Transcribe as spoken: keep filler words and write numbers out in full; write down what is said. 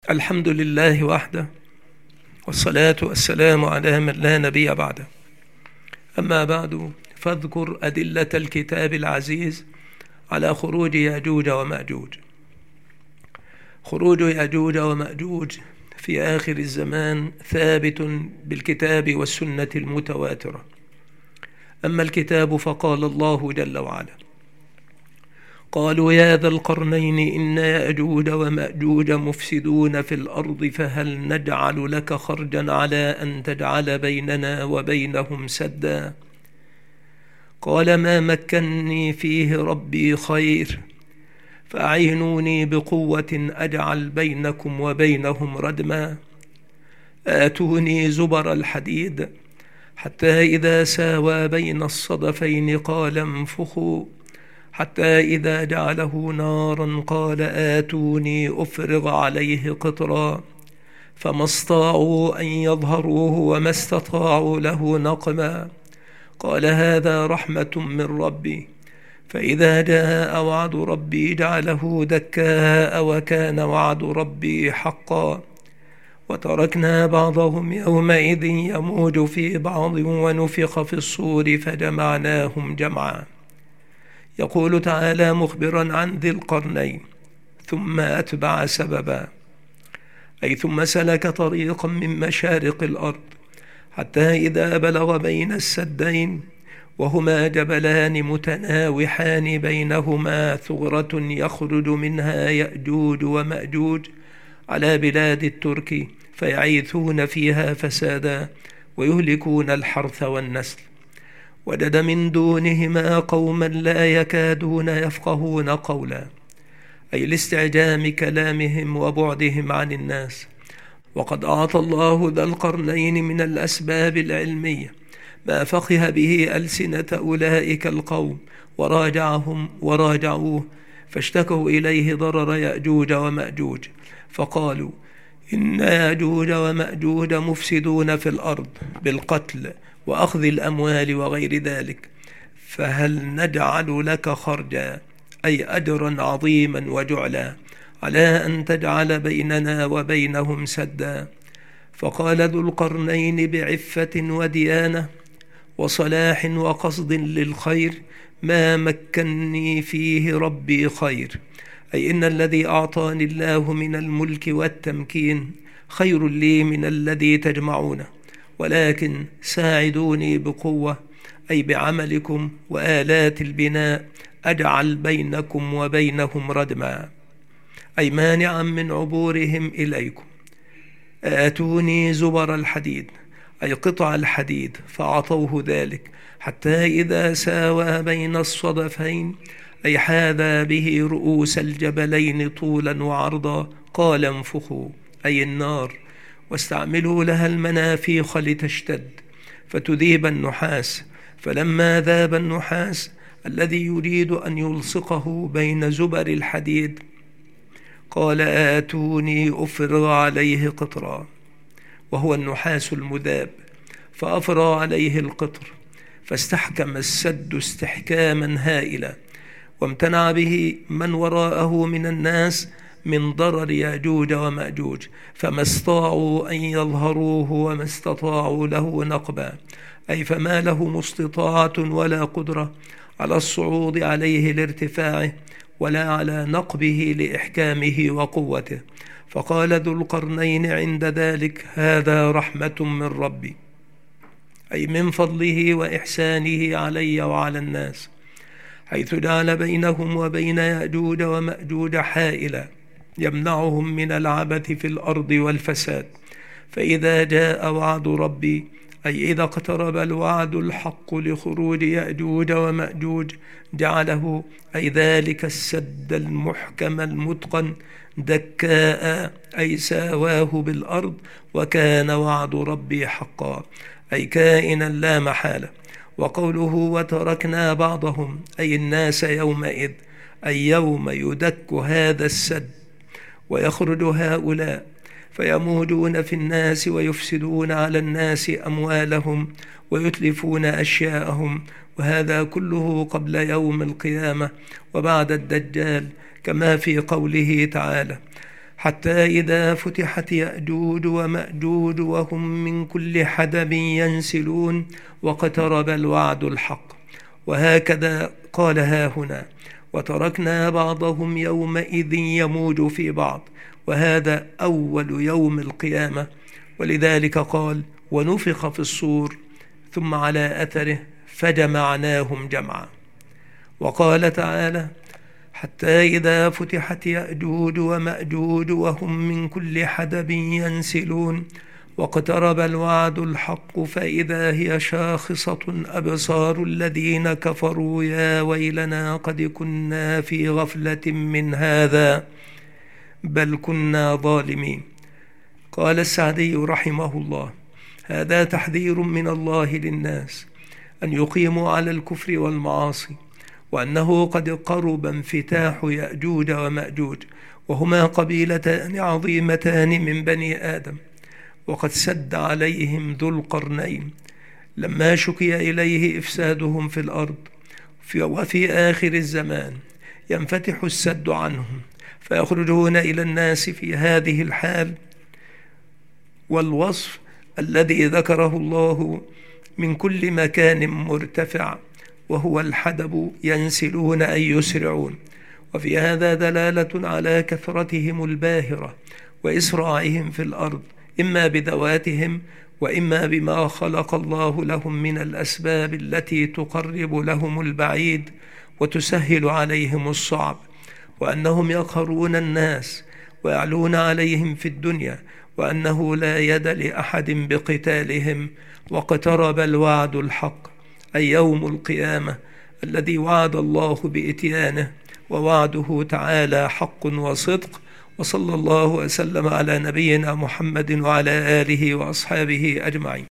الحمد لله وحده، والصلاة والسلام على من لا نبي بعده. أما بعد، فاذكر أدلة الكتاب العزيز على خروج يأجوج ومأجوج. خروج يأجوج ومأجوج في آخر الزمان ثابت بالكتاب والسنة المتواترة. أما الكتاب فقال الله جل وعلا: قالوا يا ذا القرنين إن يأجوج ومأجوج مفسدون في الأرض فهل نجعل لك خرجا على أن تجعل بيننا وبينهم سدا؟ قال ما مكني فيه ربي خير فأعينوني بقوة أجعل بينكم وبينهم ردما. آتوني زبر الحديد حتى إذا ساوى بين الصدفين قال انفخوا حتى إذا جعله نارا قال آتوني أفرغ عليه قطرا فما استطاعوا أن يظهروه وما استطاعوا له نقما. قال هذا رحمة من ربي فإذا جاء وعد ربي جعله دكاء وكان وعد ربي حقا. وتركنا بعضهم يومئذ يموج في بعض ونفخ في الصور فجمعناهم جمعا. يقول تعالى مخبرا عن ذي القرنين: ثم أتبع سببا، أي ثم سلك طريقا من مشارق الأرض حتى إذا بلغ بين السدين وهما جبلان متناوحان بينهما ثغرة يخرج منها يأجوج ومأجوج على بلاد الترك فيعيثون فيها فسادا ويهلكون الحرث والنسل. وجد من دونهما قوما لا يكادون يفقهون قولا، أي لاستعجام كلامهم وبعدهم عن الناس. وقد أعطى الله ذا القرنين من الأسباب العلمية ما فقه به ألسنة أولئك القوم وراجعهم وراجعوه، فاشتكوا إليه ضرر يأجوج ومأجوج فقالوا إن يأجوج ومأجوج مفسدون في الأرض بالقتل وأخذ الأموال وغير ذلك، فهل نجعل لك خرجا، أي أجرا عظيما وجعلا، على أن تجعل بيننا وبينهم سدا؟ فقال ذو القرنين بعفة وديانة وصلاح وقصد للخير: ما مكني فيه ربي خير، أي إن الذي أعطاني الله من الملك والتمكين خير لي من الذي تجمعونه، ولكن ساعدوني بقوة، أي بعملكم وآلات البناء أجعل بينكم وبينهم ردما، أي مانعا من عبورهم إليكم. آتوني زبر الحديد، أي قطع الحديد، فأعطوه ذلك حتى إذا ساوى بين الصدفين، أي حاذا به رؤوس الجبلين طولا وعرضا قال انفخوا، أي النار، واستعملوا لها المنافيخ لتشتد فتذيب النحاس. فلما ذاب النحاس الذي يريد أن يلصقه بين زبر الحديد قال آتوني أفرغ عليه قطرا، وهو النحاس المذاب، فأفرغ عليه القطر فاستحكم السد استحكاما هائلا، وامتنع به من وراءه من الناس من ضرر يأجوج ومأجوج، فما استطاعوا أن يظهروه وما استطاعوا له نقبا، أي فما لهم استطاعة ولا قدرة على الصعود عليه لارتفاعه ولا على نقبه لإحكامه وقوته. فقال ذو القرنين عند ذلك: هذا رحمة من ربي، أي من فضله وإحسانه علي وعلى الناس، حيث جعل بينهم وبين يأجوج ومأجوج حائلا يمنعهم من العبث في الأرض والفساد. فإذا جاء وعد ربي، أي إذا اقترب الوعد الحق لخروج يأجوج ومأجوج، جعله، أي ذلك السد المحكم المتقن، دكاء، أي ساواه بالأرض، وكان وعد ربي حقا، أي كائنا لا محالة. وقوله وتركنا بعضهم، أي الناس يومئذ، أي يوم يدك هذا السد ويخرج هؤلاء فيموجون في الناس ويفسدون على الناس أموالهم ويتلفون أشياءهم، وهذا كله قبل يوم القيامة وبعد الدجال، كما في قوله تعالى: حتى إذا فتحت يأجوج ومأجوج وهم من كل حدب ينسلون واقترب الوعد الحق. وهكذا قال هاهنا: وتركنا بعضهم يومئذ يموج في بعض، وهذا أول يوم القيامة. ولذلك قال: ونفخ في الصور ثم على أثره فجمعناهم جمعا. وقال تعالى: حتى إذا فتحت يأجوج ومأجوج وهم من كل حدب ينسلون واقترب الوعد الحق فإذا هي شاخصة أبصار الذين كفروا يا ويلنا قد كنا في غفلة من هذا بل كنا ظالمين. قال السعدي رحمه الله: هذا تحذير من الله للناس أن يقيموا على الكفر والمعاصي، وأنه قد قرب انفتاح يأجوج ومأجوج، وهما قبيلتان عظيمتان من بني آدم، وقد سد عليهم ذو القرنين لما شكي إليه إفسادهم في الأرض. وفي آخر الزمان ينفتح السد عنهم فيخرجون إلى الناس في هذه الحال والوصف الذي ذكره الله من كل مكان مرتفع، وهو الحدب، ينسلون أي يسرعون. وفي هذا دلالة على كثرتهم الباهرة وإسراعهم في الأرض، إما بذواتهم وإما بما خلق الله لهم من الأسباب التي تقرب لهم البعيد وتسهل عليهم الصعب، وأنهم يقهرون الناس ويعلون عليهم في الدنيا، وأنه لا يد لأحد بقتالهم. واقترب الوعد الحق أي يوم القيامة الذي وعد الله بإتيانه، ووعده تعالى حق وصدق. وصلى الله وسلم على نبينا محمد وعلى آله وأصحابه أجمعين.